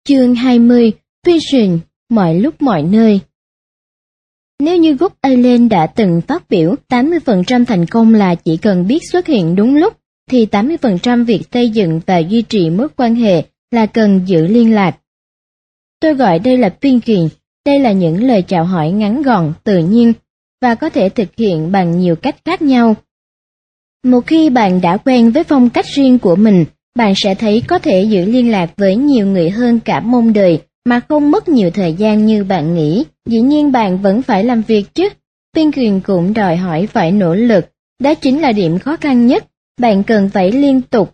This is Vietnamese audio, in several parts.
Chương 20, Vision, mọi lúc mọi nơi. Nếu như Goodall Allen đã từng phát biểu 80% thành công là chỉ cần biết xuất hiện đúng lúc, thì 80% việc xây dựng và duy trì mối quan hệ là cần giữ liên lạc. Tôi gọi đây là pinging, đây là những lời chào hỏi ngắn gọn, tự nhiên, và có thể thực hiện bằng nhiều cách khác nhau. Một khi bạn đã quen với phong cách riêng của mình, bạn sẽ thấy có thể giữ liên lạc với nhiều người hơn cả mong đợi mà không mất nhiều thời gian như bạn nghĩ. Dĩ nhiên bạn vẫn phải làm việc chứ. Pinging cũng đòi hỏi phải nỗ lực. Đó chính là điểm khó khăn nhất. Bạn cần phải liên tục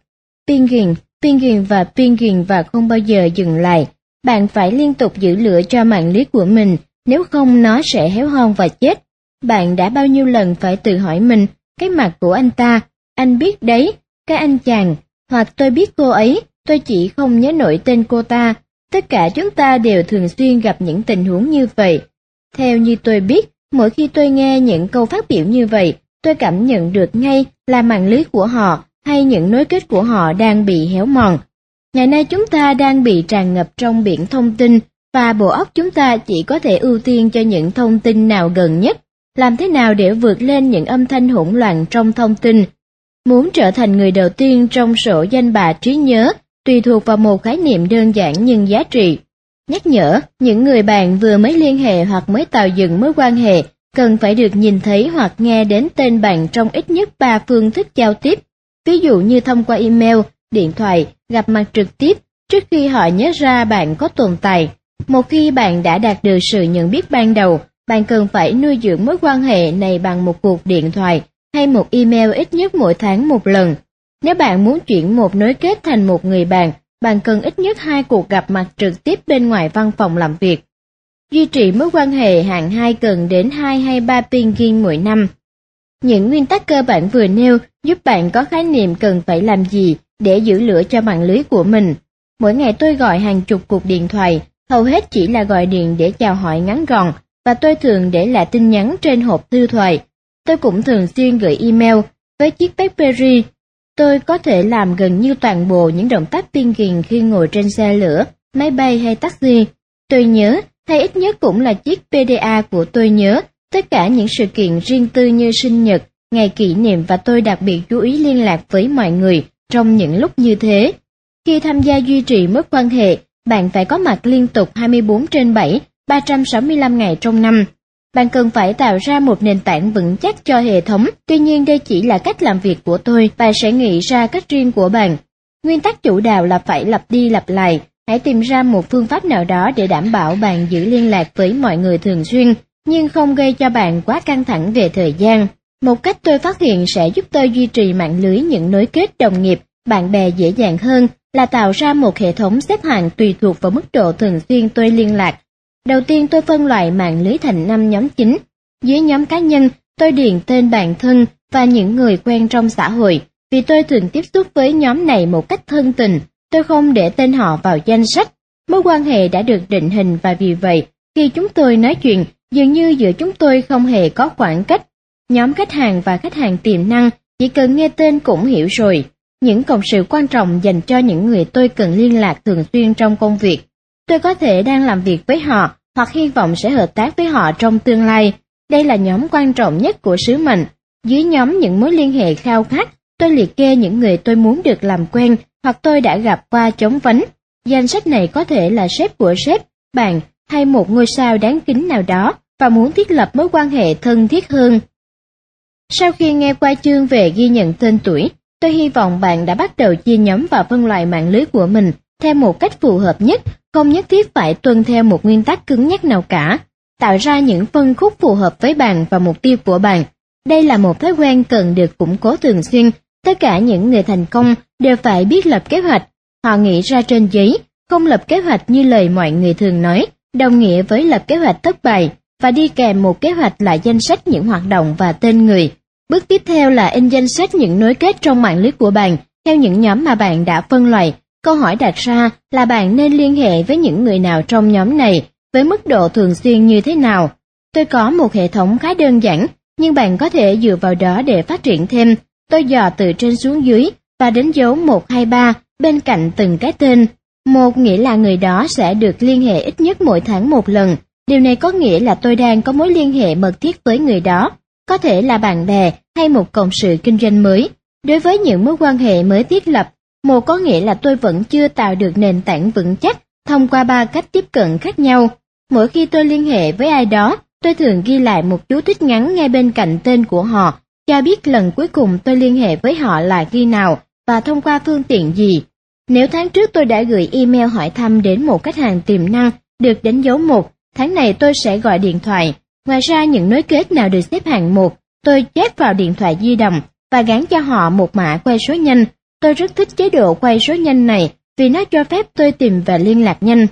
pinging và không bao giờ dừng lại. Bạn phải liên tục giữ lửa cho mạng lưới của mình, nếu không nó sẽ héo hon và chết. Bạn đã bao nhiêu lần phải tự hỏi mình, cái mặt của anh ta, anh biết đấy, cái anh chàng, hoặc tôi biết cô ấy, tôi chỉ không nhớ nổi tên cô ta. Tất cả chúng ta đều thường xuyên gặp những tình huống như vậy. Theo như tôi biết, mỗi khi tôi nghe những câu phát biểu như vậy, tôi cảm nhận được ngay là mạng lưới của họ hay những nối kết của họ đang bị héo mòn. Ngày nay chúng ta đang bị tràn ngập trong biển thông tin, và bộ óc chúng ta chỉ có thể ưu tiên cho những thông tin nào gần nhất. Làm thế nào để vượt lên những âm thanh hỗn loạn trong thông tin? Muốn trở thành người đầu tiên trong sổ danh bạ trí nhớ tùy thuộc vào một khái niệm đơn giản nhưng giá trị. Nhắc nhở, những người bạn vừa mới liên hệ hoặc mới tạo dựng mối quan hệ cần phải được nhìn thấy hoặc nghe đến tên bạn trong ít nhất 3 phương thức giao tiếp, ví dụ như thông qua email, điện thoại, gặp mặt trực tiếp, trước khi họ nhớ ra bạn có tồn tại. Một khi bạn đã đạt được sự nhận biết ban đầu, bạn cần phải nuôi dưỡng mối quan hệ này bằng một cuộc điện thoại hay một email ít nhất mỗi tháng một lần. Nếu bạn muốn chuyển một nối kết thành một người bạn, bạn cần ít nhất 2 cuộc gặp mặt trực tiếp bên ngoài văn phòng làm việc. Duy trì mối quan hệ hạng 2 cần đến 2 hay 3 pinging mỗi năm. Những nguyên tắc cơ bản vừa nêu giúp bạn có khái niệm cần phải làm gì để giữ lửa cho mạng lưới của mình. Mỗi ngày tôi gọi hàng chục cuộc điện thoại, hầu hết chỉ là gọi điện để chào hỏi ngắn gọn, và tôi thường để lại tin nhắn trên hộp thư thoại. Tôi cũng thường xuyên gửi email. Với chiếc BlackBerry, tôi có thể làm gần như toàn bộ những động tác pinging khi ngồi trên xe lửa, máy bay hay taxi. Tôi nhớ, hay ít nhất cũng là chiếc PDA của tôi nhớ, tất cả những sự kiện riêng tư như sinh nhật, ngày kỷ niệm, và tôi đặc biệt chú ý liên lạc với mọi người trong những lúc như thế. Khi tham gia duy trì mối quan hệ, bạn phải có mặt liên tục 24/7, 365 ngày trong năm. Bạn cần phải tạo ra một nền tảng vững chắc cho hệ thống, tuy nhiên đây chỉ là cách làm việc của tôi, bạn sẽ nghĩ ra cách riêng của bạn. Nguyên tắc chủ đạo là phải lặp đi lặp lại, hãy tìm ra một phương pháp nào đó để đảm bảo bạn giữ liên lạc với mọi người thường xuyên, nhưng không gây cho bạn quá căng thẳng về thời gian. Một cách tôi phát hiện sẽ giúp tôi duy trì mạng lưới những nối kết đồng nghiệp, bạn bè dễ dàng hơn là tạo ra một hệ thống xếp hạng tùy thuộc vào mức độ thường xuyên tôi liên lạc. Đầu tiên tôi phân loại mạng lưới thành 5 nhóm chính. Dưới nhóm cá nhân, tôi điền tên bạn thân và những người quen trong xã hội, vì tôi thường tiếp xúc với nhóm này một cách thân tình. Tôi không để tên họ vào danh sách. Mối quan hệ đã được định hình, và vì vậy, khi chúng tôi nói chuyện, dường như giữa chúng tôi không hề có khoảng cách. Nhóm khách hàng và khách hàng tiềm năng, chỉ cần nghe tên cũng hiểu rồi. Những cộng sự quan trọng dành cho những người tôi cần liên lạc thường xuyên trong công việc. Tôi có thể đang làm việc với họ, hoặc hy vọng sẽ hợp tác với họ trong tương lai. Đây là nhóm quan trọng nhất của sứ mệnh. Dưới nhóm những mối liên hệ khao khát, tôi liệt kê những người tôi muốn được làm quen, hoặc tôi đã gặp qua trống vánh. Danh sách này có thể là sếp của sếp, bạn, hay một ngôi sao đáng kính nào đó, và muốn thiết lập mối quan hệ thân thiết hơn. Sau khi nghe qua chương về ghi nhận tên tuổi, tôi hy vọng bạn đã bắt đầu chia nhóm và phân loại mạng lưới của mình theo một cách phù hợp nhất, không nhất thiết phải tuân theo một nguyên tắc cứng nhắc nào cả. Tạo ra những phân khúc phù hợp với bạn và mục tiêu của bạn. Đây là một thói quen cần được củng cố thường xuyên. Tất cả những người thành công đều phải biết lập kế hoạch. Họ nghĩ ra trên giấy, không lập kế hoạch như lời mọi người thường nói, đồng nghĩa với lập kế hoạch thất bại, và đi kèm một kế hoạch là danh sách những hoạt động và tên người. Bước tiếp theo là in danh sách những nối kết trong mạng lưới của bạn theo những nhóm mà bạn đã phân loại. Câu hỏi đặt ra là bạn nên liên hệ với những người nào trong nhóm này, với mức độ thường xuyên như thế nào. Tôi có một hệ thống khá đơn giản, nhưng bạn có thể dựa vào đó để phát triển thêm. Tôi dò từ trên xuống dưới và đánh dấu 1, 2, 3 bên cạnh từng cái tên. Một nghĩa là người đó sẽ được liên hệ ít nhất mỗi tháng một lần. Điều này có nghĩa là tôi đang có mối liên hệ mật thiết với người đó, có thể là bạn bè hay một cộng sự kinh doanh mới. Đối với những mối quan hệ mới thiết lập, một có nghĩa là tôi vẫn chưa tạo được nền tảng vững chắc thông qua 3 cách tiếp cận khác nhau. Mỗi khi tôi liên hệ với ai đó, tôi thường ghi lại một chú thích ngắn ngay bên cạnh tên của họ, cho biết lần cuối cùng tôi liên hệ với họ là khi nào và thông qua phương tiện gì. Nếu tháng trước tôi đã gửi email hỏi thăm đến một khách hàng tiềm năng được đánh dấu 1, tháng này tôi sẽ gọi điện thoại. Ngoài ra những nối kết nào được xếp hạng 1, tôi chép vào điện thoại di động và gắn cho họ một mã quay số nhanh. Tôi rất thích chế độ quay số nhanh này vì nó cho phép tôi tìm và liên lạc nhanh.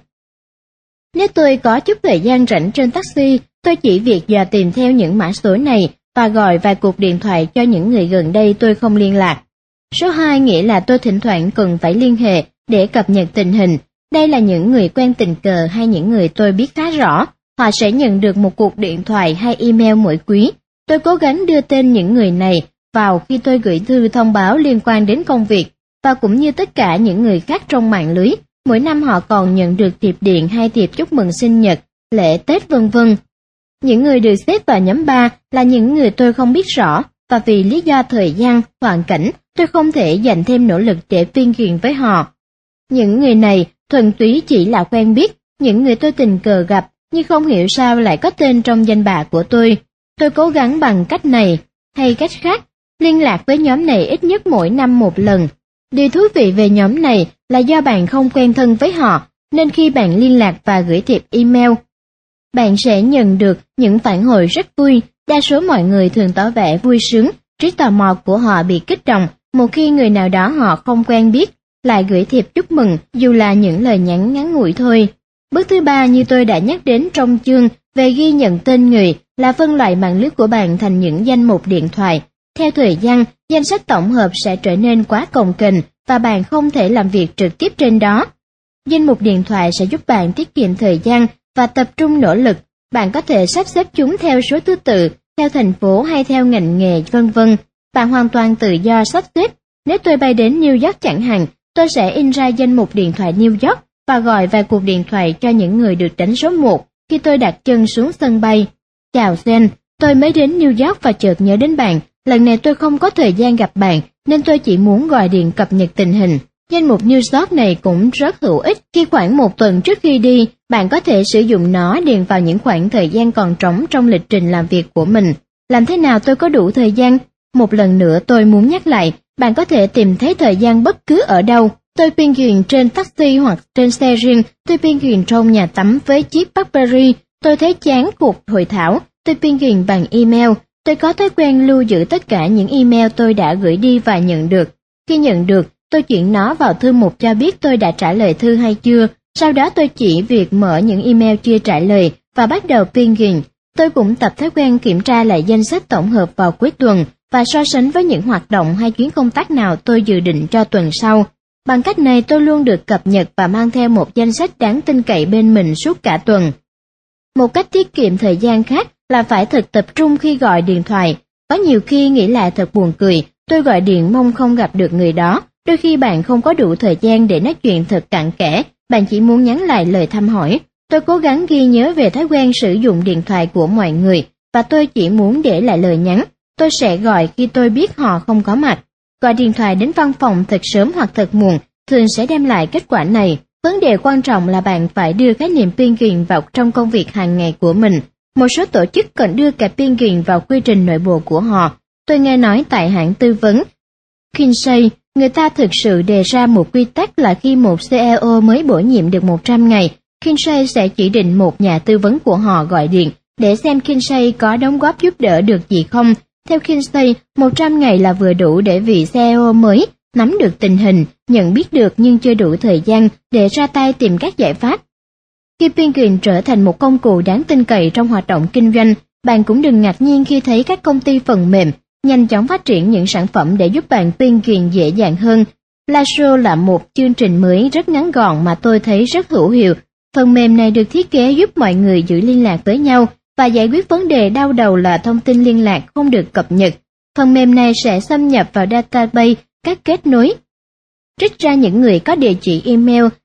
Nếu tôi có chút thời gian rảnh trên taxi, tôi chỉ việc dò tìm theo những mã số này và gọi vài cuộc điện thoại cho những người gần đây tôi không liên lạc. Số 2 nghĩa là tôi thỉnh thoảng cần phải liên hệ để cập nhật tình hình. Đây là những người quen tình cờ hay những người tôi biết khá rõ. Họ sẽ nhận được một cuộc điện thoại hay email mỗi quý. Tôi cố gắng đưa tên những người này vào khi tôi gửi thư thông báo liên quan đến công việc, và cũng như tất cả những người khác trong mạng lưới, mỗi năm họ còn nhận được thiệp điện hay thiệp chúc mừng sinh nhật, lễ Tết v.v. Những người được xếp vào nhóm 3 là những người tôi không biết rõ, và vì lý do thời gian, hoàn cảnh, tôi không thể dành thêm nỗ lực để tuyên truyền với họ. Những người này thuần túy chỉ là quen biết, những người tôi tình cờ gặp, nhưng không hiểu sao lại có tên trong danh bạ của tôi. Tôi cố gắng bằng cách này hay cách khác, liên lạc với nhóm này ít nhất mỗi năm một lần. Điều thú vị về nhóm này là do bạn không quen thân với họ, nên khi bạn liên lạc và gửi thiệp email, bạn sẽ nhận được những phản hồi rất vui. Đa số mọi người thường tỏ vẻ vui sướng, trí tò mò của họ bị kích động một khi người nào đó họ không quen biết lại gửi thiệp chúc mừng, dù là những lời nhắn ngắn ngủi thôi. Bước thứ 3 như tôi đã nhắc đến trong chương về ghi nhận tên người là phân loại mạng lưới của bạn thành những danh mục điện thoại. Theo thời gian, danh sách tổng hợp sẽ trở nên quá cồng kềnh và bạn không thể làm việc trực tiếp trên đó. Danh mục điện thoại sẽ giúp bạn tiết kiệm thời gian và tập trung nỗ lực. Bạn có thể sắp xếp chúng theo số thứ tự, theo thành phố hay theo ngành nghề v.v. Bạn hoàn toàn tự do sắp xếp. Nếu tôi bay đến New York chẳng hạn, tôi sẽ in ra danh mục điện thoại New York và gọi vài cuộc điện thoại cho những người được đánh số 1 khi tôi đặt chân xuống sân bay. Chào Jen, tôi mới đến New York và chợt nhớ đến bạn. Lần này tôi không có thời gian gặp bạn, nên tôi chỉ muốn gọi điện cập nhật tình hình. Danh mục New York này cũng rất hữu ích. Khi khoảng 1 tuần trước khi đi, bạn có thể sử dụng nó điền vào những khoảng thời gian còn trống trong lịch trình làm việc của mình. Làm thế nào tôi có đủ thời gian? Một lần nữa tôi muốn nhắc lại, bạn có thể tìm thấy thời gian bất cứ ở đâu. Tôi tuyên truyền trên taxi hoặc trên xe riêng, tôi tuyên truyền trong nhà tắm với chiếc BlackBerry, tôi thấy chán cuộc hội thảo, tôi tuyên truyền bằng email. Tôi có thói quen lưu giữ tất cả những email tôi đã gửi đi và nhận được. Khi nhận được, tôi chuyển nó vào thư mục cho biết tôi đã trả lời thư hay chưa. Sau đó tôi chỉ việc mở những email chưa trả lời và bắt đầu tuyên truyền. Tôi cũng tập thói quen kiểm tra lại danh sách tổng hợp vào cuối tuần và so sánh với những hoạt động hay chuyến công tác nào tôi dự định cho tuần sau. Bằng cách này tôi luôn được cập nhật và mang theo một danh sách đáng tin cậy bên mình suốt cả tuần. Một cách tiết kiệm thời gian khác là phải thật tập trung khi gọi điện thoại. Có nhiều khi nghĩ lại thật buồn cười, tôi gọi điện mong không gặp được người đó. Đôi khi bạn không có đủ thời gian để nói chuyện thật cặn kẽ, bạn chỉ muốn nhắn lại lời thăm hỏi. Tôi cố gắng ghi nhớ về thói quen sử dụng điện thoại của mọi người và tôi chỉ muốn để lại lời nhắn. Tôi sẽ gọi khi tôi biết họ không có mặt. Gọi điện thoại đến văn phòng thật sớm hoặc thật muộn thường sẽ đem lại kết quả này. Vấn đề quan trọng là bạn phải đưa khái niệm tuyên truyền vào trong công việc hàng ngày của mình. Một số tổ chức còn đưa cả tuyên truyền vào quy trình nội bộ của họ. Tôi nghe nói tại hãng tư vấn Kinsey, người ta thực sự đề ra một quy tắc là khi một CEO mới bổ nhiệm được 100 ngày, Kinsey sẽ chỉ định một nhà tư vấn của họ gọi điện để xem Kinsey có đóng góp giúp đỡ được gì không. Theo Kinsey, 100 ngày là vừa đủ để vị CEO mới nắm được tình hình, nhận biết được nhưng chưa đủ thời gian để ra tay tìm các giải pháp. Khi tuyên truyền trở thành một công cụ đáng tin cậy trong hoạt động kinh doanh, bạn cũng đừng ngạc nhiên khi thấy các công ty phần mềm nhanh chóng phát triển những sản phẩm để giúp bạn tuyên truyền dễ dàng hơn. Lasho là một chương trình mới rất ngắn gọn mà tôi thấy rất hữu hiệu. Phần mềm này được thiết kế giúp mọi người giữ liên lạc với nhau và giải quyết vấn đề đau đầu là thông tin liên lạc không được cập nhật. Phần mềm này sẽ xâm nhập vào database các kết nối, trích ra những người có địa chỉ email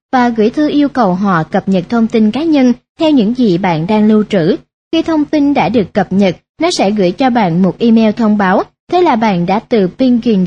và gửi thư yêu cầu họ cập nhật thông tin cá nhân theo những gì bạn đang lưu trữ. Khi thông tin đã được cập nhật, nó sẽ gửi cho bạn một email thông báo, thế là bạn đã từ Penguin.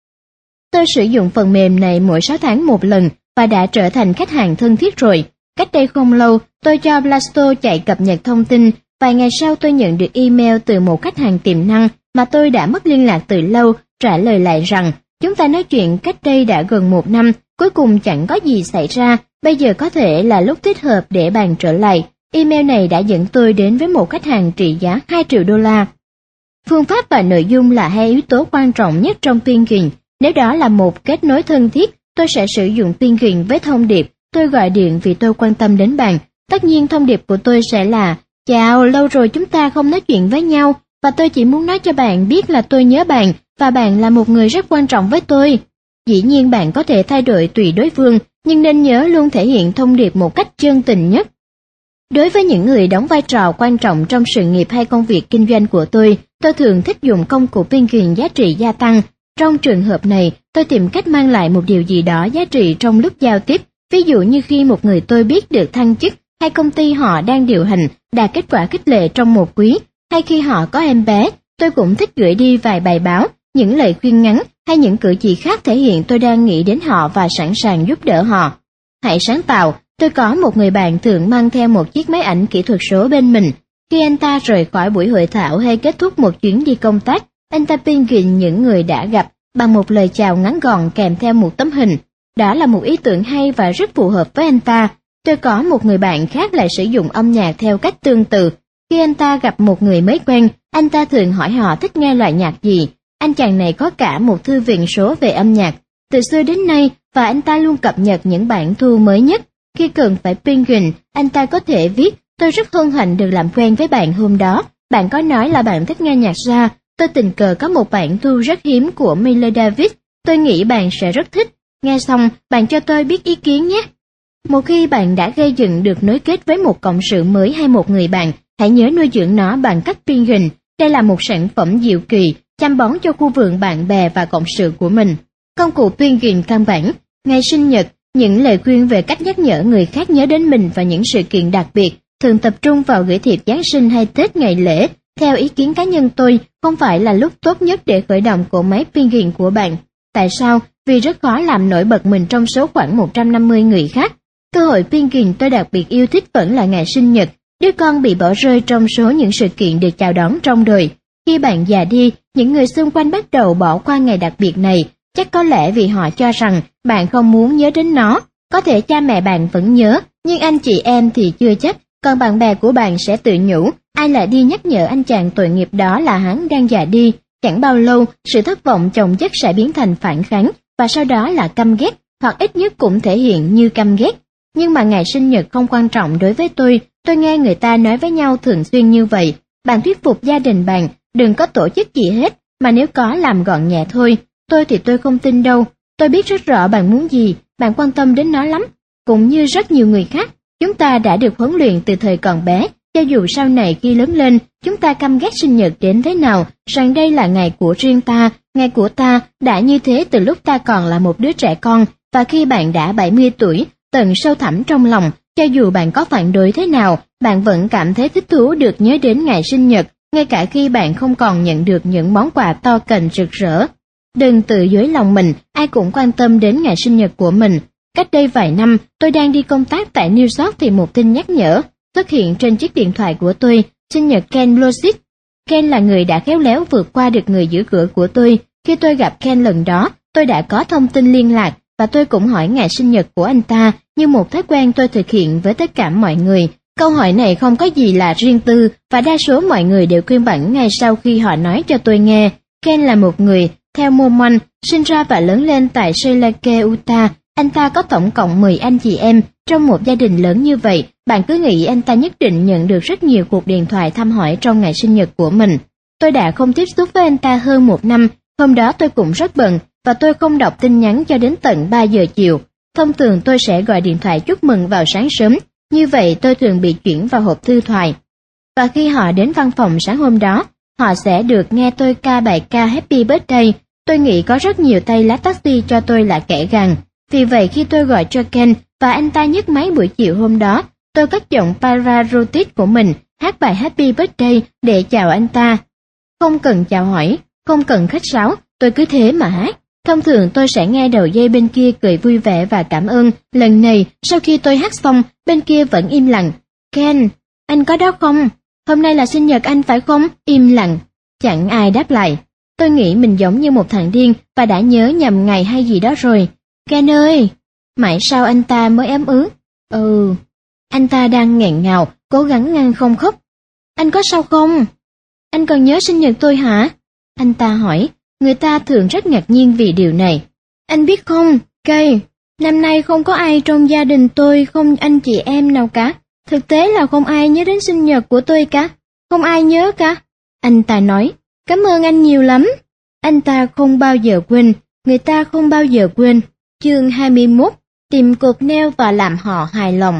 Tôi sử dụng phần mềm này mỗi 6 tháng một lần và đã trở thành khách hàng thân thiết rồi. Cách đây không lâu, tôi cho Blasto chạy cập nhật thông tin. Vài ngày sau tôi nhận được email từ một khách hàng tiềm năng mà tôi đã mất liên lạc từ lâu, trả lời lại rằng chúng ta nói chuyện cách đây đã gần 1 năm, cuối cùng chẳng có gì xảy ra, bây giờ có thể là lúc thích hợp để bàn trở lại. Email này đã dẫn tôi đến với một khách hàng trị giá 2 triệu đô la. Phương pháp và nội dung là hai yếu tố quan trọng nhất trong Penguin. Nếu đó là một kết nối thân thiết, tôi sẽ sử dụng Penguin với thông điệp tôi gọi điện vì tôi quan tâm đến bạn. Tất nhiên thông điệp của tôi sẽ là chào, lâu rồi chúng ta không nói chuyện với nhau, và tôi chỉ muốn nói cho bạn biết là tôi nhớ bạn, và bạn là một người rất quan trọng với tôi. Dĩ nhiên bạn có thể thay đổi tùy đối phương, nhưng nên nhớ luôn thể hiện thông điệp một cách chân tình nhất. Đối với những người đóng vai trò quan trọng trong sự nghiệp hay công việc kinh doanh của tôi thường thích dùng công cụ Penguin giá trị gia tăng. Trong trường hợp này, tôi tìm cách mang lại một điều gì đó giá trị trong lúc giao tiếp. Ví dụ như khi một người tôi biết được thăng chức, hay công ty họ đang điều hành đạt kết quả khích lệ trong một quý, hay khi họ có em bé, tôi cũng thích gửi đi vài bài báo, những lời khuyên ngắn hay những cử chỉ khác thể hiện tôi đang nghĩ đến họ và sẵn sàng giúp đỡ họ. Hãy sáng tạo. Tôi có một người bạn thường mang theo một chiếc máy ảnh kỹ thuật số bên mình. Khi anh ta rời khỏi buổi hội thảo hay kết thúc một chuyến đi công tác, anh ta Penguin những người đã gặp bằng một lời chào ngắn gọn kèm theo một tấm hình. Đó là một ý tưởng hay và rất phù hợp với anh ta. Tôi có một người bạn khác lại sử dụng âm nhạc theo cách tương tự. Khi anh ta gặp một người mới quen, anh ta thường hỏi họ thích nghe loại nhạc gì. Anh chàng này có cả một thư viện số về âm nhạc từ xưa đến nay, và anh ta luôn cập nhật những bản thu mới nhất. Khi cần phải Penguin, anh ta có thể viết: tôi rất hân hạnh được làm quen với bạn hôm đó. Bạn có nói là bạn thích nghe nhạc jazz. Tôi tình cờ có một bản thu rất hiếm của Miles Davis. Tôi nghĩ bạn sẽ rất thích. Nghe xong, bạn cho tôi biết ý kiến nhé. Một khi bạn đã gây dựng được nối kết với một cộng sự mới hay một người bạn, hãy nhớ nuôi dưỡng nó bằng cách Penguin. Đây là một sản phẩm diệu kỳ, chăm bón cho khu vườn bạn bè và cộng sự của mình. Công cụ Penguin căn bản: ngày sinh nhật, những lời khuyên về cách nhắc nhở người khác nhớ đến mình và những sự kiện đặc biệt, thường tập trung vào gửi thiệp Giáng sinh hay Tết ngày lễ. Theo ý kiến cá nhân tôi, không phải là lúc tốt nhất để khởi động cỗ máy Penguin của bạn. Tại sao? Vì rất khó làm nổi bật mình trong số khoảng 150 người khác. Cơ hội Penguin tôi đặc biệt yêu thích vẫn là ngày sinh nhật, đứa con bị bỏ rơi trong số những sự kiện được chào đón trong đời. Khi bạn già đi, những người xung quanh bắt đầu bỏ qua ngày đặc biệt này, chắc có lẽ vì họ cho rằng bạn không muốn nhớ đến nó. Có thể cha mẹ bạn vẫn nhớ, nhưng anh chị em thì chưa chắc, còn bạn bè của bạn sẽ tự nhủ, ai lại đi nhắc nhở anh chàng tội nghiệp đó là hắn đang già đi. Chẳng bao lâu, sự thất vọng chồng chất sẽ biến thành phản kháng, và sau đó là căm ghét, hoặc ít nhất cũng thể hiện như căm ghét. Nhưng mà ngày sinh nhật không quan trọng đối với tôi nghe người ta nói với nhau thường xuyên như vậy. Bạn thuyết phục gia đình bạn, đừng có tổ chức gì hết, mà nếu có làm gọn nhẹ thôi. Tôi không tin đâu. Tôi biết rất rõ bạn muốn gì, bạn quan tâm đến nó lắm. Cũng như rất nhiều người khác, chúng ta đã được huấn luyện từ thời còn bé, cho dù sau này khi lớn lên, chúng ta căm ghét sinh nhật đến thế nào, rằng đây là ngày của riêng ta, ngày của ta, đã như thế từ lúc ta còn là một đứa trẻ con, và khi bạn đã 70 tuổi, tận sâu thẳm trong lòng, cho dù bạn có phản đối thế nào, bạn vẫn cảm thấy thích thú được nhớ đến ngày sinh nhật, ngay cả khi bạn không còn nhận được những món quà to cành rực rỡ. Đừng tự dối lòng mình, ai cũng quan tâm đến ngày sinh nhật của mình. Cách đây vài năm, tôi đang đi công tác tại New York thì một tin nhắc nhở xuất hiện trên chiếc điện thoại của tôi, sinh nhật Ken Blosit. Ken là người đã khéo léo vượt qua được người giữ cửa của tôi. Khi tôi gặp Ken lần đó, tôi đã có thông tin liên lạc, và tôi cũng hỏi ngày sinh nhật của anh ta, như một thói quen tôi thực hiện với tất cả mọi người. Câu hỏi này không có gì là riêng tư, và đa số mọi người đều khuyên bản ngay sau khi họ nói cho tôi nghe. Ken là một người theo Mormon, sinh ra và lớn lên tại Salt Lake, Utah. Anh ta có tổng cộng 10 anh chị em. Trong một gia đình lớn như vậy, bạn cứ nghĩ anh ta nhất định nhận được rất nhiều cuộc điện thoại thăm hỏi trong ngày sinh nhật của mình. Tôi đã không tiếp xúc với anh ta hơn 1 năm. Hôm đó tôi cũng rất bận, và tôi không đọc tin nhắn cho đến tận 3 giờ chiều. Thông thường tôi sẽ gọi điện thoại chúc mừng vào sáng sớm, như vậy tôi thường bị chuyển vào hộp thư thoại. Và khi họ đến văn phòng sáng hôm đó, họ sẽ được nghe tôi ca bài ca Happy Birthday. Tôi nghĩ có rất nhiều tay lái taxi cho tôi là kẻ gằn. Vì vậy khi tôi gọi cho Ken và anh ta nhấc máy buổi chiều hôm đó, tôi cất giọng Pavarotti của mình, hát bài Happy Birthday để chào anh ta. Không cần chào hỏi, không cần khách sáo, tôi cứ thế mà hát. Thông thường tôi sẽ nghe đầu dây bên kia cười vui vẻ và cảm ơn. Lần này, sau khi tôi hát xong, bên kia vẫn im lặng. Ken, anh có đó không? Hôm nay là sinh nhật anh phải không? Im lặng. Chẳng ai đáp lại. Tôi nghĩ mình giống như một thằng điên và đã nhớ nhầm ngày hay gì đó rồi. Ken ơi! Mãi sau anh ta mới ấm ứ. Anh ta đang nghẹn ngào, cố gắng ngăn không khóc. Anh có sao không? Anh còn nhớ sinh nhật tôi hả? Anh ta hỏi. Người ta thường rất ngạc nhiên vì điều này. Anh biết không, Kay, năm nay không có ai trong gia đình tôi, không anh chị em nào cả. Thực tế là không ai nhớ đến sinh nhật của tôi cả. Không ai nhớ cả. Anh ta nói, cảm ơn anh nhiều lắm. Anh ta không bao giờ quên, người ta không bao giờ quên. Chương 21, tìm cột neo và làm họ hài lòng.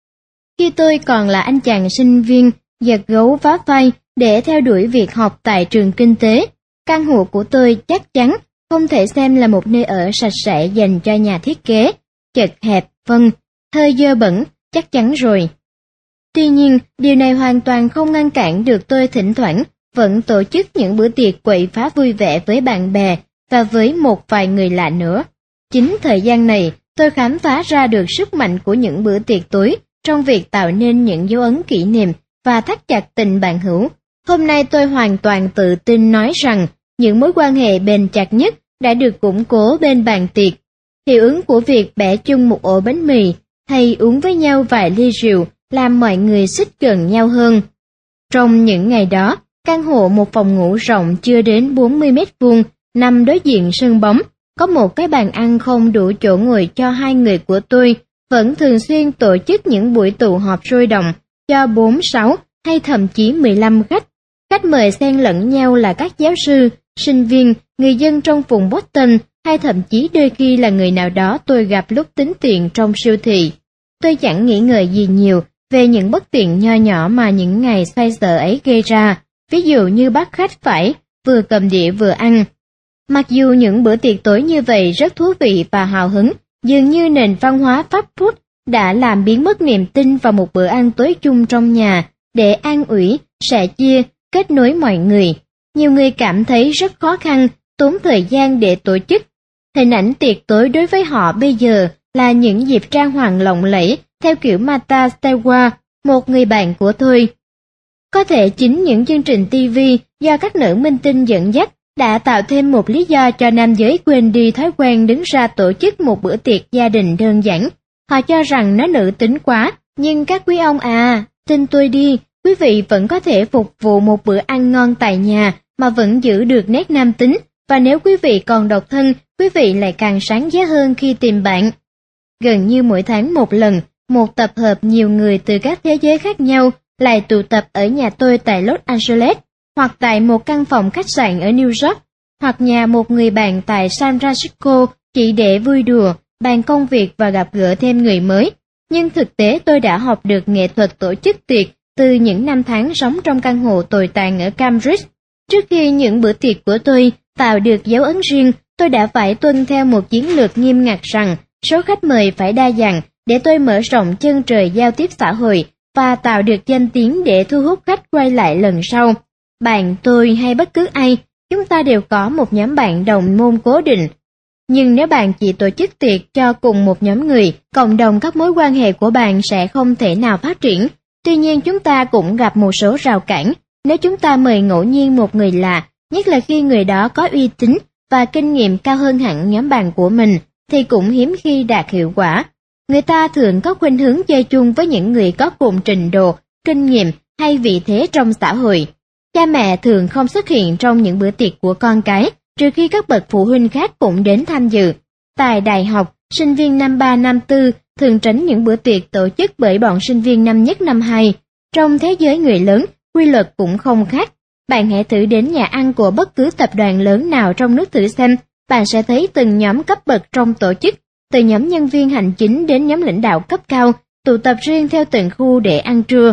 Khi tôi còn là anh chàng sinh viên, giật gấu vá vai để theo đuổi việc học tại trường kinh tế, căn hộ của tôi chắc chắn không thể xem là một nơi ở sạch sẽ dành cho nhà thiết kế, chật hẹp, hơi dơ bẩn, chắc chắn rồi. Tuy nhiên, điều này hoàn toàn không ngăn cản được tôi thỉnh thoảng vẫn tổ chức những bữa tiệc quậy phá vui vẻ với bạn bè và với một vài người lạ nữa. Chính thời gian này, tôi khám phá ra được sức mạnh của những bữa tiệc tối trong việc tạo nên những dấu ấn kỷ niệm và thắt chặt tình bạn hữu. Hôm nay tôi hoàn toàn tự tin nói rằng những mối quan hệ bền chặt nhất đã được củng cố bên bàn tiệc. Hiệu ứng của việc bẻ chung một ổ bánh mì hay uống với nhau vài ly rượu làm mọi người xích gần nhau hơn. Trong những ngày đó, căn hộ một phòng ngủ rộng chưa đến 40 mét vuông nằm đối diện sân bóng, có một cái bàn ăn không đủ chỗ ngồi cho hai người của tôi, vẫn thường xuyên tổ chức những buổi tụ họp sôi động cho 4, 6 hay thậm chí 15 khách. Khách mời xen lẫn nhau là các giáo sư, sinh viên, người dân trong vùng Boston hay thậm chí đôi khi là người nào đó tôi gặp lúc tính tiền trong siêu thị. Tôi chẳng nghĩ ngợi gì nhiều về những bất tiện nho nhỏ mà những ngày xoay sở ấy gây ra, ví dụ như bắt khách phải vừa cầm đĩa vừa ăn. Mặc dù những bữa tiệc tối như vậy rất thú vị và hào hứng, dường như nền văn hóa fast food đã làm biến mất niềm tin vào một bữa ăn tối chung trong nhà để an ủi, sẻ chia, kết nối mọi người. Nhiều người cảm thấy rất khó khăn, tốn thời gian để tổ chức. Hình ảnh tiệc tối đối với họ bây giờ là những dịp trang hoàng lộng lẫy theo kiểu Martha Stewart, một người bạn của tôi. Có thể chính những chương trình TV do các nữ minh tinh dẫn dắt đã tạo thêm một lý do cho nam giới quên đi thói quen đứng ra tổ chức một bữa tiệc gia đình đơn giản. Họ cho rằng nó nữ tính quá, nhưng các quý ông tin tôi đi, quý vị vẫn có thể phục vụ một bữa ăn ngon tại nhà mà vẫn giữ được nét nam tính, và nếu quý vị còn độc thân, quý vị lại càng sáng giá hơn khi tìm bạn. Gần như mỗi tháng một lần, một tập hợp nhiều người từ các thế giới khác nhau lại tụ tập ở nhà tôi tại Los Angeles, hoặc tại một căn phòng khách sạn ở New York, hoặc nhà một người bạn tại San Francisco chỉ để vui đùa, bàn công việc và gặp gỡ thêm người mới. Nhưng thực tế tôi đã học được nghệ thuật tổ chức tiệc từ những năm tháng sống trong căn hộ tồi tàn ở Cambridge. Trước khi những bữa tiệc của tôi tạo được dấu ấn riêng, tôi đã phải tuân theo một chiến lược nghiêm ngặt rằng số khách mời phải đa dạng để tôi mở rộng chân trời giao tiếp xã hội và tạo được danh tiếng để thu hút khách quay lại lần sau. Bạn tôi hay bất cứ ai, chúng ta đều có một nhóm bạn đồng môn cố định. Nhưng nếu bạn chỉ tổ chức tiệc cho cùng một nhóm người, cộng đồng các mối quan hệ của bạn sẽ không thể nào phát triển. Tuy nhiên chúng ta cũng gặp một số rào cản. Nếu chúng ta mời ngẫu nhiên một người lạ, nhất là khi người đó có uy tín và kinh nghiệm cao hơn hẳn nhóm bạn của mình, thì cũng hiếm khi đạt hiệu quả. Người ta thường có khuynh hướng chơi chung với những người có cùng trình độ, kinh nghiệm hay vị thế trong xã hội. Cha mẹ thường không xuất hiện trong những bữa tiệc của con cái, trừ khi các bậc phụ huynh khác cũng đến tham dự. Tại đại học, sinh viên năm 3 năm 4 thường tránh những bữa tiệc tổ chức bởi bọn sinh viên năm nhất năm 2. Trong thế giới người lớn, quy luật cũng không khác. Bạn hãy thử đến nhà ăn của bất cứ tập đoàn lớn nào trong nước thử xem, bạn sẽ thấy từng nhóm cấp bậc trong tổ chức, từ nhóm nhân viên hành chính đến nhóm lãnh đạo cấp cao, tụ tập riêng theo từng khu để ăn trưa.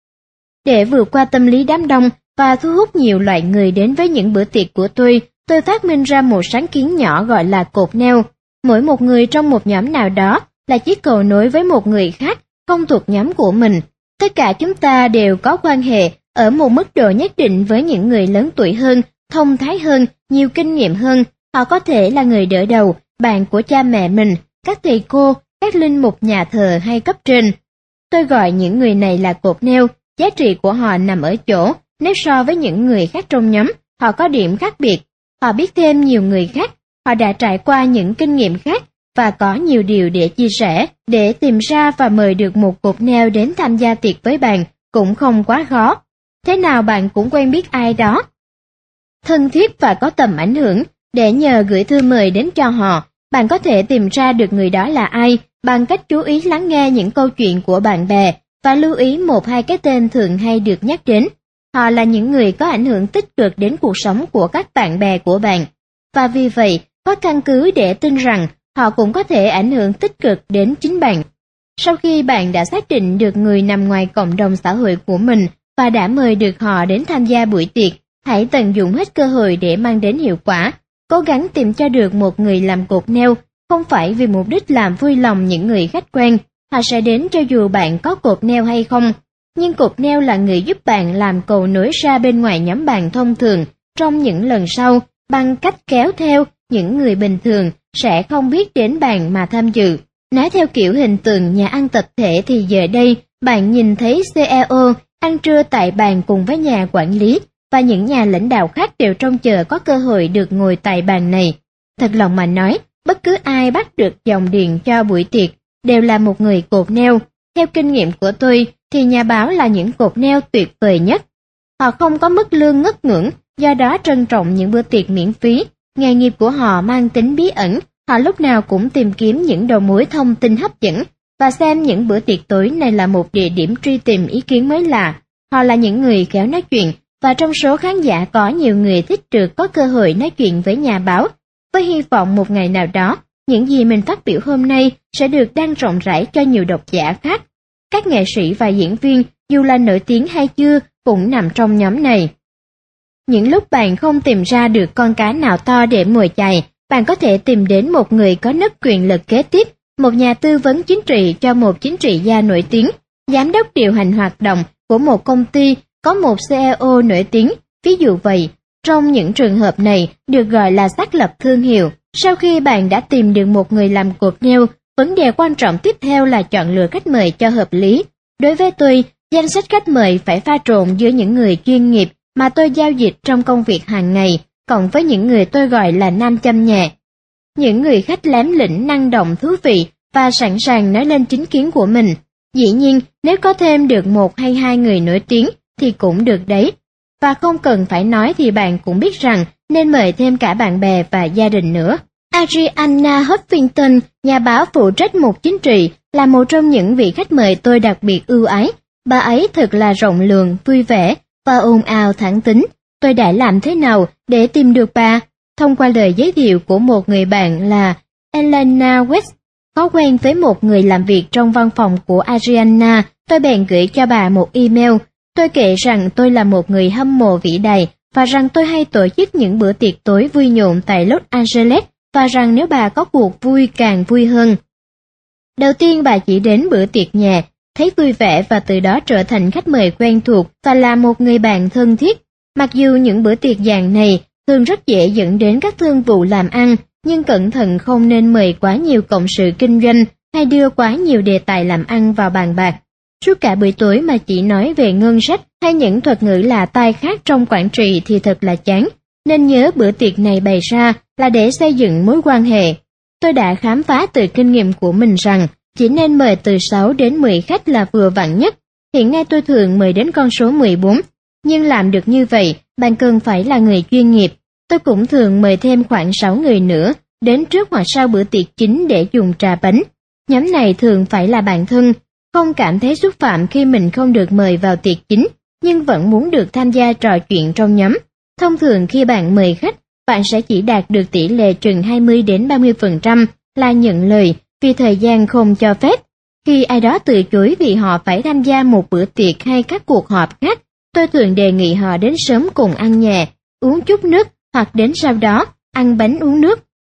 Để vượt qua tâm lý đám đông và thu hút nhiều loại người đến với những bữa tiệc của tôi phát minh ra một sáng kiến nhỏ gọi là cột neo. mỗi một người trong một nhóm nào đó là chiếc cầu nối với một người khác không thuộc nhóm của mình. Tất cả chúng ta đều có quan hệ ở một mức độ nhất định với những người lớn tuổi hơn, thông thái hơn, nhiều kinh nghiệm hơn. Họ có thể là người đỡ đầu, bạn của cha mẹ mình, các thầy cô, các linh mục nhà thờ hay cấp trên. Tôi gọi những người này là cột neo, giá trị của họ nằm ở chỗ, nếu so với những người khác trong nhóm, họ có điểm khác biệt. Họ biết thêm nhiều người khác, họ đã trải qua những kinh nghiệm khác và có nhiều điều để chia sẻ. Để tìm ra và mời được một cột neo đến tham gia tiệc với bạn cũng không quá khó. Thế nào bạn cũng quen biết ai đó thân thiết và có tầm ảnh hưởng, để nhờ gửi thư mời đến cho họ. Bạn có thể tìm ra được người đó là ai bằng cách chú ý lắng nghe những câu chuyện của bạn bè và lưu ý một hai cái tên thường hay được nhắc đến. Họ là những người có ảnh hưởng tích cực đến cuộc sống của các bạn bè của bạn, và vì vậy có căn cứ để tin rằng họ cũng có thể ảnh hưởng tích cực đến chính bạn. Sau khi bạn đã xác định được người nằm ngoài cộng đồng xã hội của mình và đã mời được họ đến tham gia buổi tiệc, hãy tận dụng hết cơ hội để mang đến hiệu quả. Cố gắng tìm cho được một người làm cột neo, không phải vì mục đích làm vui lòng những người khách quen. Họ sẽ đến cho dù bạn có cột neo hay không. Nhưng cột neo là người giúp bạn làm cầu nối ra bên ngoài nhóm bạn thông thường trong những lần sau, bằng cách kéo theo những người bình thường sẽ không biết đến bạn mà tham dự. Nói theo kiểu hình tượng nhà ăn tập thể thì giờ đây bạn nhìn thấy CEO ăn trưa tại bàn cùng với nhà quản lý, và những nhà lãnh đạo khác đều trông chờ có cơ hội được ngồi tại bàn này. Thật lòng mà nói, bất cứ ai bắt được dòng điện cho buổi tiệc đều là một người cột neo. Theo kinh nghiệm của tôi thì nhà báo là những cột neo tuyệt vời nhất. Họ không có mức lương ngất ngưỡng, do đó trân trọng những bữa tiệc miễn phí. Nghề nghiệp của họ mang tính bí ẩn, họ lúc nào cũng tìm kiếm những đầu mối thông tin hấp dẫn và xem những bữa tiệc tối này là một địa điểm truy tìm ý kiến mới lạ. Họ là những người khéo nói chuyện, và trong số khán giả có nhiều người thích được có cơ hội nói chuyện với nhà báo, với hy vọng một ngày nào đó, những gì mình phát biểu hôm nay sẽ được đăng rộng rãi cho nhiều độc giả khác. Các nghệ sĩ và diễn viên, dù là nổi tiếng hay chưa, cũng nằm trong nhóm này. Những lúc bạn không tìm ra được con cá nào to để mồi chài, bạn có thể tìm đến một người có nấc quyền lực kế tiếp, một nhà tư vấn chính trị cho một chính trị gia nổi tiếng, giám đốc điều hành hoạt động của một công ty có một CEO nổi tiếng, ví dụ vậy. Trong những trường hợp này được gọi là xác lập thương hiệu. Sau khi bạn đã tìm được một người làm cột neo, vấn đề quan trọng tiếp theo là chọn lựa khách mời cho hợp lý. Đối với tôi, danh sách khách mời phải pha trộn giữa những người chuyên nghiệp mà tôi giao dịch trong công việc hàng ngày, cộng với những người tôi gọi là nam châm nhẹ. Những người khách lém lĩnh, năng động, thú vị và sẵn sàng nói lên chính kiến của mình. Dĩ nhiên, nếu có thêm được một hay hai người nổi tiếng thì cũng được đấy. Và không cần phải nói thì bạn cũng biết rằng nên mời thêm cả bạn bè và gia đình nữa. Adriana Huffington, nhà báo phụ trách mục chính trị, là một trong những vị khách mời tôi đặc biệt ưu ái. Bà ấy thật là rộng lượng, vui vẻ và ồn ào thẳng tính. Tôi đã làm thế nào để tìm được bà? Thông qua lời giới thiệu của một người bạn là Elena West, có quen với một người làm việc trong văn phòng của Adriana, tôi bèn gửi cho bà một email. Tôi kể rằng tôi là một người hâm mộ vĩ đại và rằng tôi hay tổ chức những bữa tiệc tối vui nhộn tại Los Angeles, và rằng nếu bà có cuộc vui càng vui hơn. Đầu tiên bà chỉ đến bữa tiệc nhà, thấy vui vẻ và từ đó trở thành khách mời quen thuộc và là một người bạn thân thiết. Mặc dù những bữa tiệc dạng này thường rất dễ dẫn đến các thương vụ làm ăn, nhưng cẩn thận không nên mời quá nhiều cộng sự kinh doanh hay đưa quá nhiều đề tài làm ăn vào bàn bạc. Suốt cả buổi tối mà chỉ nói về ngân sách hay những thuật ngữ lạ tai khác trong quản trị thì thật là chán, nên nhớ bữa tiệc này bày ra là để xây dựng mối quan hệ. Tôi đã khám phá từ kinh nghiệm của mình rằng chỉ nên mời từ 6 đến 10 khách là vừa vặn nhất. Hiện nay tôi thường mời đến con số 14, nhưng làm được như vậy, bạn cần phải là người chuyên nghiệp. Tôi cũng thường mời thêm khoảng 6 người nữa đến trước hoặc sau bữa tiệc chính để dùng trà bánh. Nhóm này thường phải là bạn thân, không cảm thấy xúc phạm khi mình không được mời vào tiệc chính, nhưng vẫn muốn được tham gia trò chuyện trong nhóm. Thông thường khi bạn mời khách, bạn sẽ chỉ đạt được tỷ lệ chừng 20 đến 30% là nhận lời vì thời gian không cho phép. Khi ai đó từ chối vì họ phải tham gia một bữa tiệc hay các cuộc họp khác, tôi thường đề nghị họ đến sớm cùng ăn nhẹ, uống chút nước hoặc đến sau đó ăn bánh uống nước.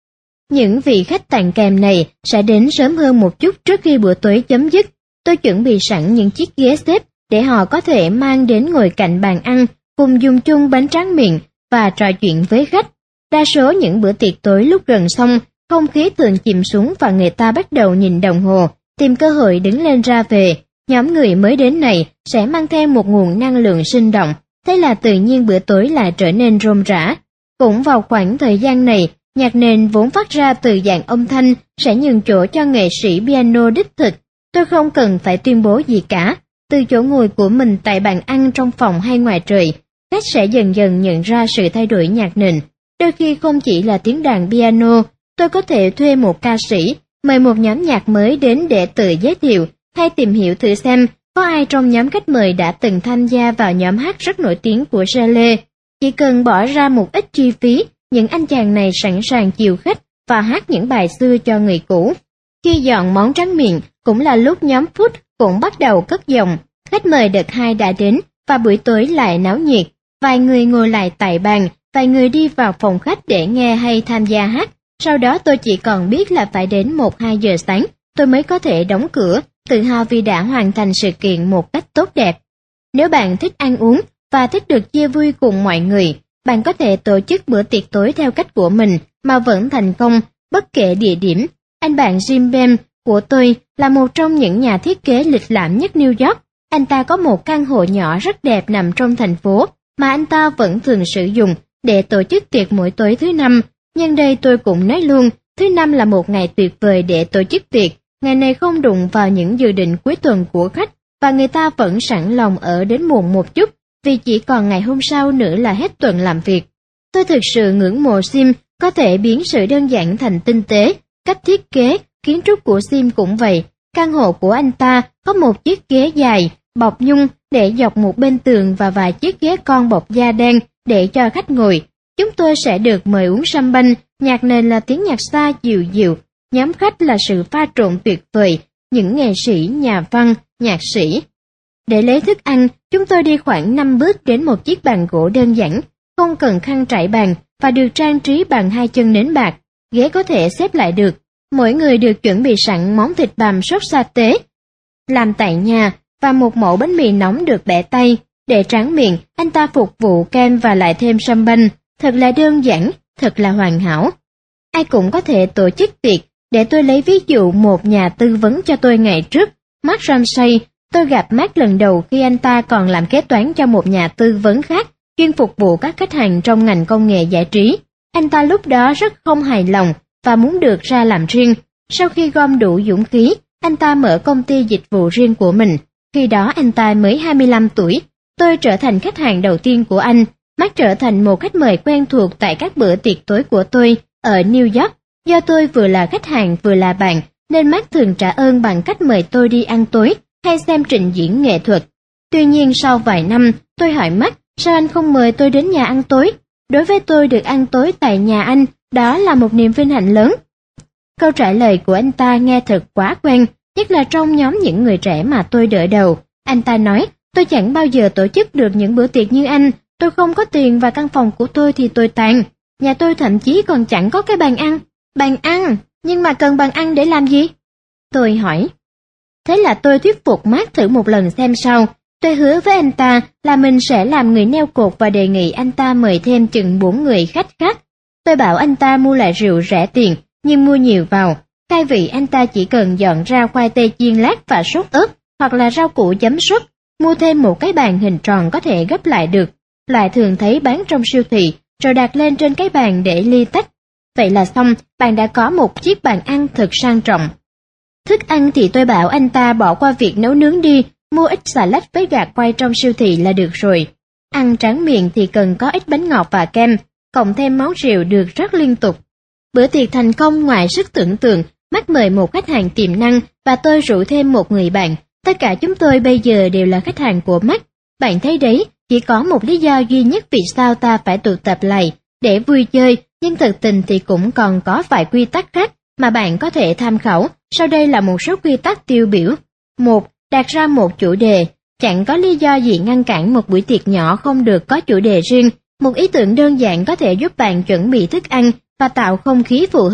Những vị khách tặng kèm này sẽ đến sớm hơn một chút trước khi bữa tối chấm dứt. Tôi chuẩn bị sẵn những chiếc ghế xếp để họ có thể mang đến ngồi cạnh bàn ăn, cùng dùng chung bánh tráng miệng và trò chuyện với khách. Đa số những bữa tiệc tối lúc gần xong, không khí thường chìm xuống và người ta bắt đầu nhìn đồng hồ, tìm cơ hội đứng lên ra về. Nhóm người mới đến này sẽ mang theo một nguồn năng lượng sinh động, thế là tự nhiên bữa tối lại trở nên rôm rã. Cũng vào khoảng thời gian này, nhạc nền vốn phát ra từ dạng âm thanh sẽ nhường chỗ cho nghệ sĩ piano đích thực. Tôi không cần phải tuyên bố gì cả. Từ chỗ ngồi của mình tại bàn ăn trong phòng hay ngoài trời, khách sẽ dần dần nhận ra sự thay đổi nhạc nền. Đôi khi không chỉ là tiếng đàn piano, tôi có thể thuê một ca sĩ, mời một nhóm nhạc mới đến để tự giới thiệu hay tìm hiểu thử xem có ai trong nhóm khách mời đã từng tham gia vào nhóm hát rất nổi tiếng của Shirley. Chỉ cần bỏ ra một ít chi phí, những anh chàng này sẵn sàng chiều khách và hát những bài xưa cho người cũ. Khi dọn món tráng miệng cũng là lúc nhóm Foot cũng bắt đầu cất giọng. Khách mời đợt 2 đã đến và buổi tối lại náo nhiệt. Vài người ngồi lại tại bàn, vài người đi vào phòng khách để nghe hay tham gia hát. Sau đó tôi chỉ còn biết là phải đến 1-2 giờ sáng tôi mới có thể đóng cửa, tự hào vì đã hoàn thành sự kiện một cách tốt đẹp. Nếu bạn thích ăn uống và thích được chia vui cùng mọi người, bạn có thể tổ chức bữa tiệc tối theo cách của mình mà vẫn thành công, bất kể địa điểm. Anh bạn Jim Bem của tôi là một trong những nhà thiết kế lịch lãm nhất New York. Anh ta có một căn hộ nhỏ rất đẹp nằm trong thành phố mà anh ta vẫn thường sử dụng để tổ chức tiệc mỗi tối thứ Năm. Nhân đây tôi cũng nói luôn, thứ Năm là một ngày tuyệt vời để tổ chức tiệc. Ngày này không đụng vào những dự định cuối tuần của khách và người ta vẫn sẵn lòng ở đến muộn một chút vì chỉ còn ngày hôm sau nữa là hết tuần làm việc. Tôi thực sự ngưỡng mộ Sim có thể biến sự đơn giản thành tinh tế. Cách thiết kế, kiến trúc của Sim cũng vậy. Căn hộ của anh ta có một chiếc ghế dài, bọc nhung để dọc một bên tường và vài chiếc ghế con bọc da đen để cho khách ngồi. Chúng tôi sẽ được mời uống champagne, nhạc nền là tiếng nhạc xa dịu dịu, nhóm khách là sự pha trộn tuyệt vời, những nghệ sĩ, nhà văn, nhạc sĩ. Để lấy thức ăn, chúng tôi đi khoảng 5 bước đến một chiếc bàn gỗ đơn giản, không cần khăn trải bàn và được trang trí bằng 2 chân nến bạc. Ghế có thể xếp lại được. Mỗi người được chuẩn bị sẵn món thịt bằm sốt sa tế, làm tại nhà, và một mẩu bánh mì nóng được bẻ tay. Để tráng miệng, anh ta phục vụ kem và lại thêm champagne. Thật là đơn giản, thật là hoàn hảo. Ai cũng có thể tổ chức tiệc. Để tôi lấy ví dụ một nhà tư vấn cho tôi ngày trước, Mark Ramsay. Tôi gặp Mark lần đầu khi anh ta còn làm kế toán cho một nhà tư vấn khác, chuyên phục vụ các khách hàng trong ngành công nghệ giải trí. Anh ta lúc đó rất không hài lòng và muốn được ra làm riêng. Sau khi gom đủ dũng khí, anh ta mở công ty dịch vụ riêng của mình. Khi đó anh ta mới 25 tuổi. Tôi trở thành khách hàng đầu tiên của anh. Mark trở thành một khách mời quen thuộc tại các bữa tiệc tối của tôi ở New York. Do tôi vừa là khách hàng vừa là bạn, nên Mark thường trả ơn bằng cách mời tôi đi ăn tối hay xem trình diễn nghệ thuật. Tuy nhiên sau vài năm, tôi hỏi Mark, sao anh không mời tôi đến nhà ăn tối? Đối với tôi được ăn tối tại nhà anh, đó là một niềm vinh hạnh lớn. Câu trả lời của anh ta nghe thật quá quen, nhất là trong nhóm những người trẻ mà tôi đỡ đầu. Anh ta nói, tôi chẳng bao giờ tổ chức được những bữa tiệc như anh, tôi không có tiền và căn phòng của tôi thì tồi tàn. Nhà tôi thậm chí còn chẳng có cái bàn ăn. Bàn ăn? Nhưng mà cần bàn ăn để làm gì? Tôi hỏi. Thế là tôi thuyết phục Mark thử một lần xem sao. Tôi hứa với anh ta là mình sẽ làm người neo cột và đề nghị anh ta mời thêm chừng 4 người khách khác. Tôi bảo anh ta mua lại rượu rẻ tiền, nhưng mua nhiều vào. Thay vì anh ta chỉ cần dọn ra khoai tây chiên lát và sốt ớt, hoặc là rau củ chấm sốt, mua thêm một cái bàn hình tròn có thể gấp lại được, loại thường thấy bán trong siêu thị, rồi đặt lên trên cái bàn để ly tách. Vậy là xong, bạn đã có một chiếc bàn ăn thật sang trọng. Thức ăn thì tôi bảo anh ta bỏ qua việc nấu nướng đi, mua ít xà lách với gà quay trong siêu thị là được rồi. Ăn tráng miệng thì cần có ít bánh ngọt và kem, cộng thêm món rượu được rất liên tục. Bữa tiệc thành công ngoài sức tưởng tượng, Mark mời một khách hàng tiềm năng và tôi rủ thêm một người bạn. Tất cả chúng tôi bây giờ đều là khách hàng của Mark. Bạn thấy đấy, chỉ có một lý do duy nhất vì sao ta phải tụ tập lại, để vui chơi, nhưng thực tình thì cũng còn có vài quy tắc khác mà bạn có thể tham khảo. Sau đây là một số quy tắc tiêu biểu. 1. Đặt ra một chủ đề. Chẳng có lý do gì ngăn cản một buổi tiệc nhỏ không được có chủ đề riêng. Một ý tưởng đơn giản có thể giúp bạn chuẩn bị thức ăn và tạo không khí phù hợp.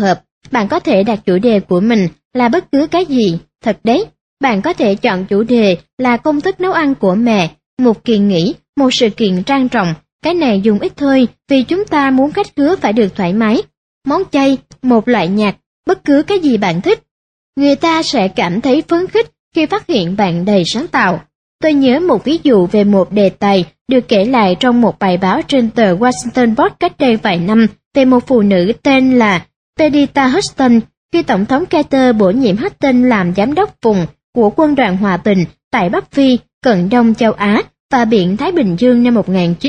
Bạn có thể đặt chủ đề của mình là bất cứ cái gì, thật đấy. Bạn có thể chọn chủ đề là công thức nấu ăn của mẹ, một kỳ nghỉ, một sự kiện trang trọng. Cái này dùng ít thôi vì chúng ta muốn khách khứa phải được thoải mái. Món chay, một loại nhạc, bất cứ cái gì bạn thích. Người ta sẽ cảm thấy phấn khích khi phát hiện bạn đầy sáng tạo. Tôi nhớ một ví dụ về một đề tài được kể lại trong một bài báo trên tờ Washington Post cách đây vài năm về một phụ nữ tên là Perdita Hutton khi Tổng thống Carter bổ nhiệm Hutton làm giám đốc vùng của Quân đoàn Hòa bình tại Bắc Phi, cận Đông châu Á và Biển Thái Bình Dương năm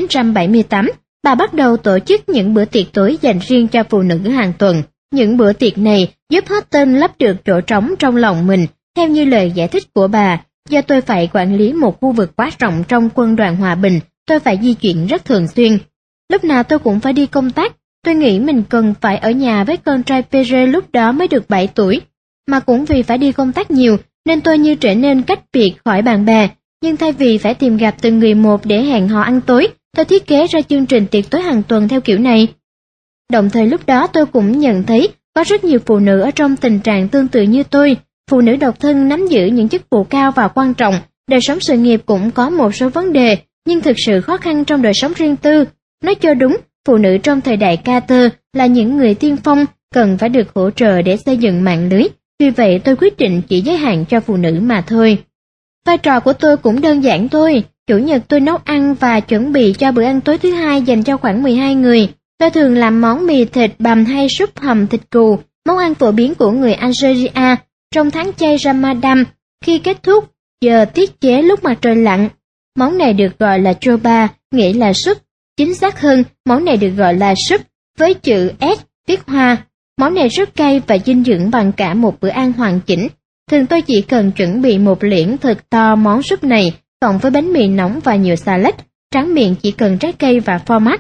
1978. Bà bắt đầu tổ chức những bữa tiệc tối dành riêng cho phụ nữ hàng tuần. Những bữa tiệc này giúp Hutton lấp được chỗ trống trong lòng mình, theo như lời giải thích của bà. Do tôi phải quản lý một khu vực quá rộng trong Quân đoàn Hòa bình, tôi phải di chuyển rất thường xuyên. Lúc nào tôi cũng phải đi công tác. Tôi nghĩ mình cần phải ở nhà với con trai Pierre lúc đó mới được 7 tuổi. Mà cũng vì phải đi công tác nhiều, nên tôi như trở nên cách biệt khỏi bạn bè. Nhưng thay vì phải tìm gặp từng người một để hẹn hò ăn tối, tôi thiết kế ra chương trình tiệc tối hàng tuần theo kiểu này. Đồng thời lúc đó tôi cũng nhận thấy có rất nhiều phụ nữ ở trong tình trạng tương tự như tôi. Phụ nữ độc thân nắm giữ những chức vụ cao và quan trọng, đời sống sự nghiệp cũng có một số vấn đề, nhưng thực sự khó khăn trong đời sống riêng tư. Nói cho đúng, phụ nữ trong thời đại Carter là những người tiên phong, cần phải được hỗ trợ để xây dựng mạng lưới. Vì vậy tôi quyết định chỉ giới hạn cho phụ nữ mà thôi. Vai trò của tôi cũng đơn giản thôi. Chủ nhật tôi nấu ăn và chuẩn bị cho bữa ăn tối thứ hai dành cho khoảng 12 người. Tôi thường làm món mì thịt bằm hay súp hầm thịt cừu, món ăn phổ biến của người Algeria trong tháng chay Ramadan khi kết thúc giờ tiết chế lúc mặt trời lặn. Món này được gọi là choba, nghĩa là súp. Chính xác hơn, món này được gọi là súp với chữ S viết hoa. Món này rất cay và dinh dưỡng bằng cả một bữa ăn hoàn chỉnh. Thường tôi chỉ cần chuẩn bị một liễn thật to món súp này, cộng với bánh mì nóng và nhiều salad, tráng miệng chỉ cần trái cây và phô mát.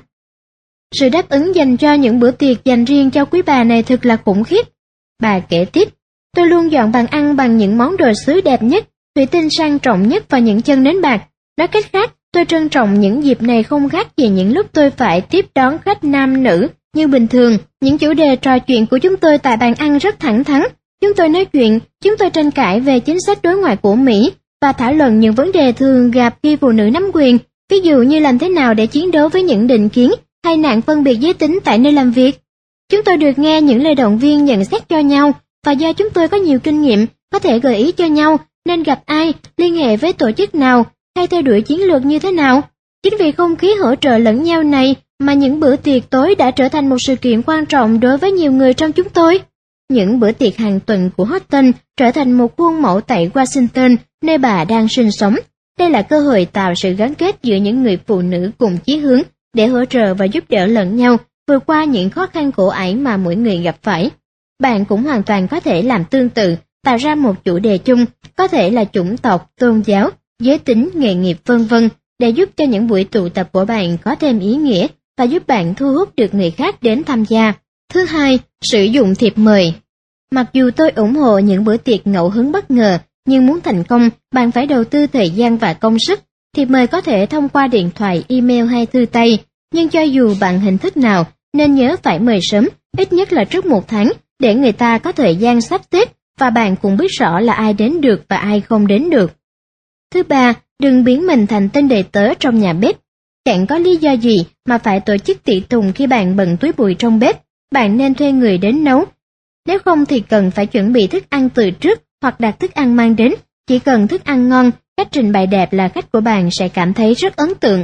Sự đáp ứng dành cho những bữa tiệc dành riêng cho quý bà này thật là khủng khiếp. Bà kể tiếp, tôi luôn dọn bàn ăn bằng những món đồ sứ đẹp nhất, thủy tinh sang trọng nhất và những chân nến bạc. Nói cách khác, tôi trân trọng những dịp này không khác gì những lúc tôi phải tiếp đón khách nam nữ như bình thường. Những chủ đề trò chuyện của chúng tôi tại bàn ăn rất thẳng thắn. Chúng tôi nói chuyện, chúng tôi tranh cãi về chính sách đối ngoại của Mỹ và thảo luận những vấn đề thường gặp khi phụ nữ nắm quyền, ví dụ như làm thế nào để chiến đấu với những định kiến hay nạn phân biệt giới tính tại nơi làm việc. Chúng tôi được nghe những lời động viên nhận xét cho nhau, và do chúng tôi có nhiều kinh nghiệm, có thể gợi ý cho nhau nên gặp ai, liên hệ với tổ chức nào hay theo đuổi chiến lược như thế nào. Chính vì không khí hỗ trợ lẫn nhau này mà những bữa tiệc tối đã trở thành một sự kiện quan trọng đối với nhiều người trong chúng tôi. Những bữa tiệc hàng tuần của Hutton trở thành một khuôn mẫu tại Washington, nơi bà đang sinh sống. Đây là cơ hội tạo sự gắn kết giữa những người phụ nữ cùng chí hướng để hỗ trợ và giúp đỡ lẫn nhau vượt qua những khó khăn khổ ải mà mỗi người gặp phải. Bạn cũng hoàn toàn có thể làm tương tự, tạo ra một chủ đề chung, có thể là chủng tộc, tôn giáo, giới tính, nghề nghiệp v.v. để giúp cho những buổi tụ tập của bạn có thêm ý nghĩa và giúp bạn thu hút được người khác đến tham gia. Thứ hai, sử dụng thiệp mời. Mặc dù tôi ủng hộ những bữa tiệc ngẫu hứng bất ngờ, nhưng muốn thành công, bạn phải đầu tư thời gian và công sức. Thiệp mời có thể thông qua điện thoại, email hay thư tay, nhưng cho dù bằng hình thức nào, nên nhớ phải mời sớm, ít nhất là trước 1 tháng, để người ta có thời gian sắp xếp và bạn cũng biết rõ là ai đến được và ai không đến được. Thứ ba, đừng biến mình thành tên đầy tớ trong nhà bếp. Chẳng có lý do gì mà phải tổ chức tiệc tùng khi bạn bận túi bụi trong bếp. Bạn nên thuê người đến nấu. Nếu không thì cần phải chuẩn bị thức ăn từ trước hoặc đặt thức ăn mang đến. Chỉ cần thức ăn ngon, cách trình bày đẹp là khách của bạn sẽ cảm thấy rất ấn tượng.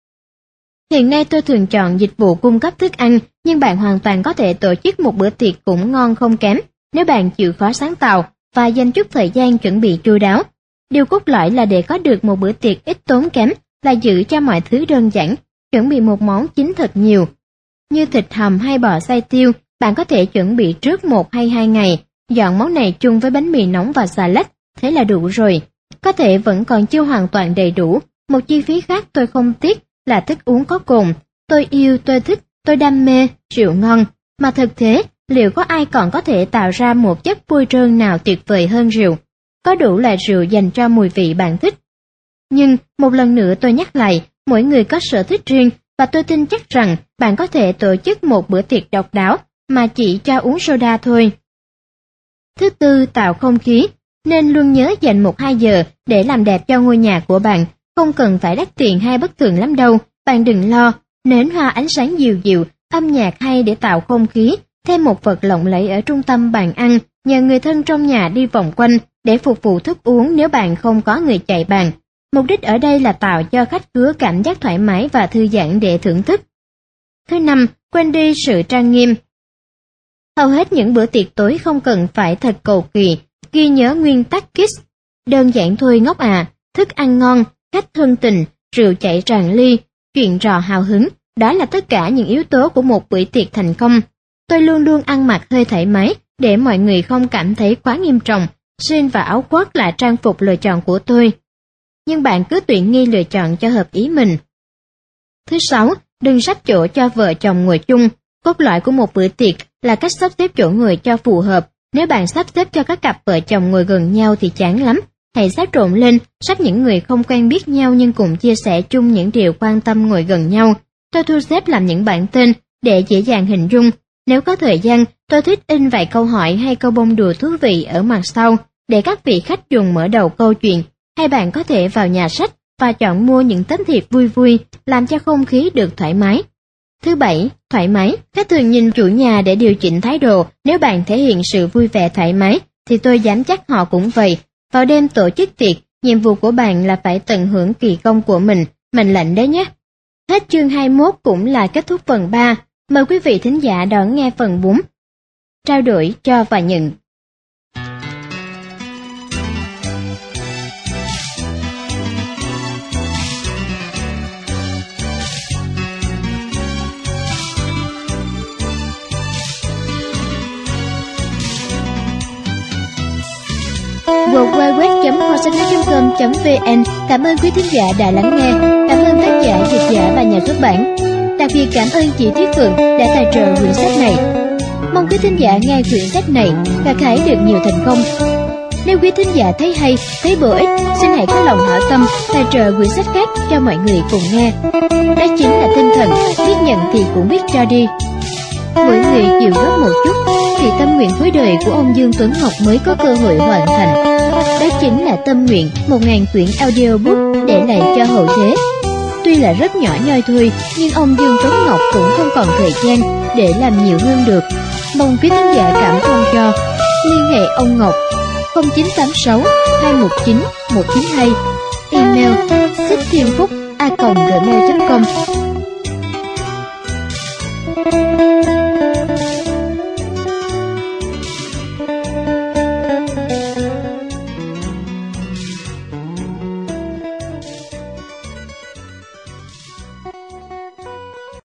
Hiện nay tôi thường chọn dịch vụ cung cấp thức ăn, nhưng bạn hoàn toàn có thể tổ chức một bữa tiệc cũng ngon không kém nếu bạn chịu khó sáng tạo và dành chút thời gian chuẩn bị chu đáo. Điều cốt lõi là để có được một bữa tiệc ít tốn kém là giữ cho mọi thứ đơn giản, chuẩn bị một món chính thật nhiều. Như thịt hầm hay bò xay tiêu, bạn có thể chuẩn bị trước 1 hay 2 ngày, dọn món này chung với bánh mì nóng và salad, thế là đủ rồi. Có thể vẫn còn chưa hoàn toàn đầy đủ, một chi phí khác tôi không tiếc là thức uống có cồn. Tôi yêu, tôi thích, tôi đam mê, rượu ngon. Mà thực thế, liệu có ai còn có thể tạo ra một chất bôi trơn nào tuyệt vời hơn rượu? Có đủ loại rượu dành cho mùi vị bạn thích. Nhưng, một lần nữa tôi nhắc lại, mỗi người có sở thích riêng, và tôi tin chắc rằng bạn có thể tổ chức một bữa tiệc độc đáo mà chỉ cho uống soda thôi. Thứ tư, tạo không khí. Nên luôn nhớ dành 1-2 giờ để làm đẹp cho ngôi nhà của bạn. Không cần phải đắt tiền hay bất thường lắm đâu. Bạn đừng lo. Nến hoa ánh sáng dịu dịu, âm nhạc hay để tạo không khí. Thêm một vật lộng lẫy ở trung tâm bàn ăn, nhờ người thân trong nhà đi vòng quanh để phục vụ thức uống nếu bạn không có người chạy bàn. Mục đích ở đây là tạo cho khách khứa cảm giác thoải mái và thư giãn để thưởng thức. Thứ năm, quên đi sự trang nghiêm. Hầu hết những bữa tiệc tối không cần phải thật cầu kỳ, ghi nhớ nguyên tắc KISS. Đơn giản thôi ngốc à, thức ăn ngon, khách thân tình, rượu chảy tràn ly, chuyện trò hào hứng, đó là tất cả những yếu tố của một bữa tiệc thành công. Tôi luôn luôn ăn mặc hơi thoải mái để mọi người không cảm thấy quá nghiêm trọng. Jean và áo khoác là trang phục lựa chọn của tôi. Nhưng bạn cứ tùy nghi lựa chọn cho hợp ý mình. Thứ sáu, đừng sắp chỗ cho vợ chồng ngồi chung. Cốt lõi của một bữa tiệc là cách sắp xếp chỗ ngồi cho phù hợp. Nếu bạn sắp xếp cho các cặp vợ chồng ngồi gần nhau thì chán lắm. Hãy xếp trộn lên, sắp những người không quen biết nhau nhưng cùng chia sẻ chung những điều quan tâm ngồi gần nhau. Tôi thu xếp làm những bảng tên để dễ dàng hình dung. Nếu có thời gian, tôi thích in vài câu hỏi hay câu bông đùa thú vị ở mặt sau để các vị khách dùng mở đầu câu chuyện. Hay bạn có thể vào nhà sách và chọn mua những tấm thiệp vui vui, làm cho không khí được thoải mái. Thứ bảy, thoải mái. Khách thường nhìn chủ nhà để điều chỉnh thái độ. Nếu bạn thể hiện sự vui vẻ thoải mái, thì tôi dám chắc họ cũng vậy. Vào đêm tổ chức tiệc, nhiệm vụ của bạn là phải tận hưởng kỳ công của mình. Mệnh lệnh đấy nhé. Hết chương 21 cũng là kết thúc phần 3. Mời quý vị thính giả đón nghe phần 4. Trao đổi cho và nhận. www.kho-sách-nói.com.vn. Cảm ơn quý thính giả đã lắng nghe. Cảm ơn tác giả, dịch giả và nhà xuất bản. Đặc biệt cảm ơn chị Thúy Phượng đã tài trợ quyển sách này. Mong quý thính giả nghe quyển sách này gặt hái được nhiều thành công. Nếu quý thính giả thấy hay, thấy bổ ích, xin hãy có lòng hảo tâm tài trợ quyển sách khác cho mọi người cùng nghe. Đó chính là tinh thần biết nhận thì cũng biết cho đi. Mỗi người chịu góp một chút thì tâm nguyện cuối đời của ông Dương Tuấn Ngọc mới có cơ hội hoàn thành. Đó chính là tâm nguyện 1000 quyển audiobook để lại cho hậu thế. Tuy là rất nhỏ nhoi thôi, nhưng ông Dương Tuấn Ngọc cũng không còn thời gian để làm nhiều hơn được. Mong quý khán giả cảm thông cho. Liên hệ ông Ngọc 0986 219 192, email sicthienphúc@gmail.com.